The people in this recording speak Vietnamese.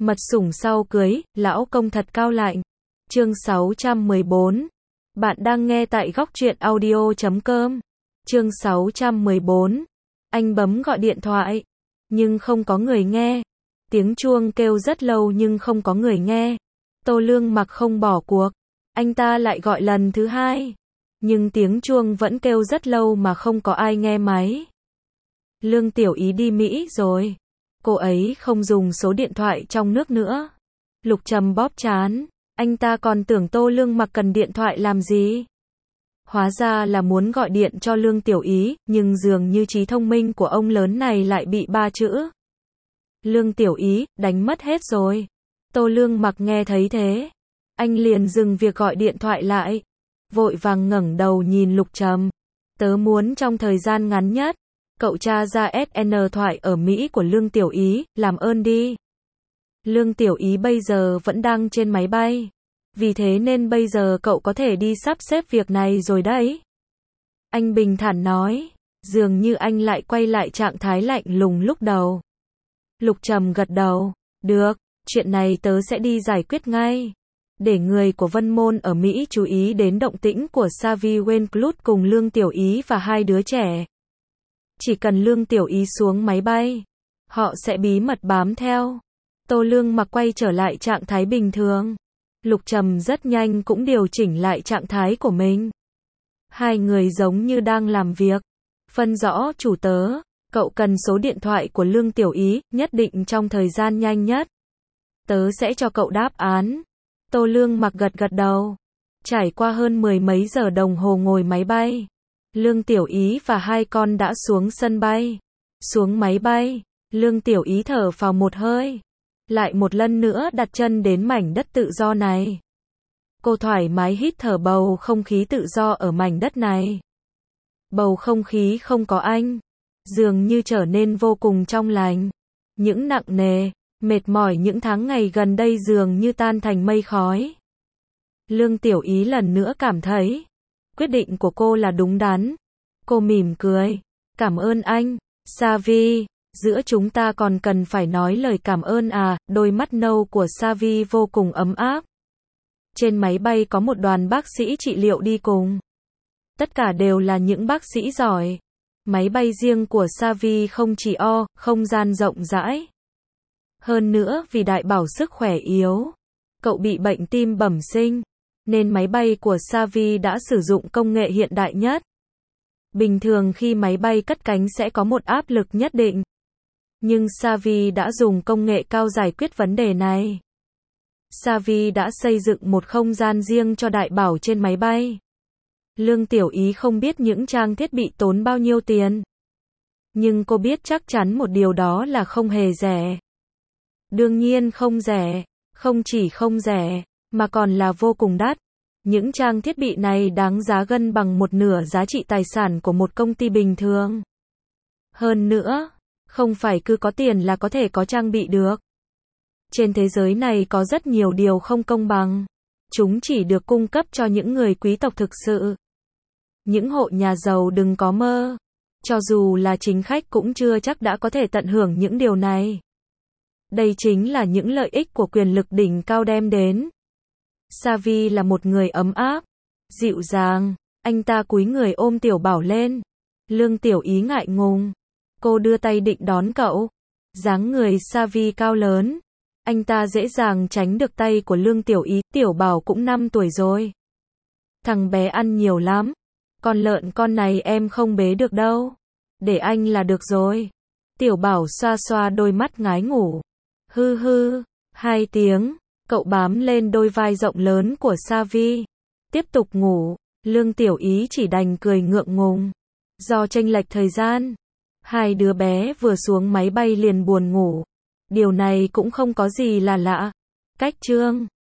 Mật sủng sau cưới, lão công thật cao lạnh. Chương 614. Bạn đang nghe tại góc truyện audio.com. Chương 614. Anh bấm gọi điện thoại, nhưng không có người nghe. Tiếng chuông kêu rất lâu nhưng không có người nghe. Tô Lương Mặc không bỏ cuộc. Anh ta lại gọi lần thứ hai. Nhưng tiếng chuông vẫn kêu rất lâu mà không có ai nghe máy. Lương Tiểu Ý đi Mỹ rồi. Cô ấy không dùng số điện thoại trong nước nữa. Lục Trầm bóp trán. Anh ta còn tưởng Tô Lương Mặc cần điện thoại làm gì. Hóa ra là muốn gọi điện cho Lương Tiểu Ý, nhưng dường như trí thông minh của ông lớn này lại bị 3 chữ. Lương Tiểu Ý, đánh mất hết rồi. Tô Lương Mặc nghe thấy thế. Anh liền dừng việc gọi điện thoại lại. Vội vàng ngẩng đầu nhìn Lục Trầm. Tớ muốn trong thời gian ngắn nhất, cậu tra ra SN thoại ở Mỹ của Lương Tiểu Ý, làm ơn đi. Lương Tiểu Ý bây giờ vẫn đang trên máy bay. Vì thế nên bây giờ cậu có thể đi sắp xếp việc này rồi đấy. Anh bình thản nói. Dường như anh lại quay lại trạng thái lạnh lùng lúc đầu. Lục Trầm gật đầu. Được, chuyện này tớ sẽ đi giải quyết ngay. Để người của Vân Môn ở Mỹ chú ý đến động tĩnh của Savi Wenclut cùng Lương Tiểu Ý và hai đứa trẻ. Chỉ cần Lương Tiểu Ý xuống máy bay, họ sẽ bí mật bám theo. Tô Lương Mặc quay trở lại trạng thái bình thường. Lục Trầm rất nhanh cũng điều chỉnh lại trạng thái của mình. Hai người giống như đang làm việc. Phân rõ chủ tớ, cậu cần số điện thoại của Lương Tiểu Ý, nhất định trong thời gian nhanh nhất. Tớ sẽ cho cậu đáp án. Tô Lương Mặc gật gật đầu. Trải qua hơn 10 mấy giờ đồng hồ ngồi máy bay, Lương Tiểu Ý và hai con đã xuống sân bay. Xuống máy bay, Lương Tiểu Ý thở phào một hơi. Lại một lần nữa đặt chân đến mảnh đất tự do này. Cô thoải mái hít thở bầu không khí tự do ở mảnh đất này. Bầu không khí không có anh, dường như trở nên vô cùng trong lành. Những nặng nề, mệt mỏi những tháng ngày gần đây dường như tan thành mây khói. Lương Tiểu Ý lần nữa cảm thấy quyết định của cô là đúng đắn. Cô mỉm cười. Cảm ơn anh, Savi. Giữa chúng ta còn cần phải nói lời cảm ơn à? Đôi mắt nâu của Savi vô cùng ấm áp. Trên máy bay có một đoàn bác sĩ trị liệu đi cùng. Tất cả đều là những bác sĩ giỏi. Máy bay riêng của Savi không chỉ không gian rộng rãi. Hơn nữa vì đại bảo sức khỏe yếu, cậu bị bệnh tim bẩm sinh, nên máy bay của Savi đã sử dụng công nghệ hiện đại nhất. Bình thường khi máy bay cất cánh sẽ có một áp lực nhất định. Nhưng Savi đã dùng công nghệ cao giải quyết vấn đề này. Savi đã xây dựng một không gian riêng cho đại bảo trên máy bay. Lương Tiểu Ý không biết những trang thiết bị tốn bao nhiêu tiền. Nhưng cô biết chắc chắn một điều đó là không hề rẻ. Đương nhiên không rẻ, không chỉ không rẻ, mà còn là vô cùng đắt. Những trang thiết bị này đáng giá gần bằng một nửa giá trị tài sản của một công ty bình thường. Hơn nữa, không phải cứ có tiền là có thể có trang bị được. Trên thế giới này có rất nhiều điều không công bằng. Chúng chỉ được cung cấp cho những người quý tộc thực sự. Những hộ nhà giàu đừng có mơ. Cho dù là chính khách cũng chưa chắc đã có thể tận hưởng những điều này. Đây chính là những lợi ích của quyền lực đỉnh cao đem đến. Savi là một người ấm áp, dịu dàng. Anh ta cúi người ôm Tiểu Bảo lên. Lương Tiểu Ý ngại ngùng. Cô đưa tay định đón cậu. Dáng người Savi cao lớn. Anh ta dễ dàng tránh được tay của Lương Tiểu Ý. Tiểu Bảo cũng 5 tuổi rồi. Thằng bé ăn nhiều lắm. Con lợn con này em không bế được đâu. Để anh là được rồi. Tiểu Bảo xoa xoa đôi mắt ngái ngủ. Hư hư. 2 tiếng. Cậu bám lên đôi vai rộng lớn của Savi. Tiếp tục ngủ. Lương Tiểu Ý chỉ đành cười ngượng ngùng. Do chênh lệch thời gian, hai đứa bé vừa xuống máy bay liền buồn ngủ. Điều này cũng không có gì là lạ. Cách chương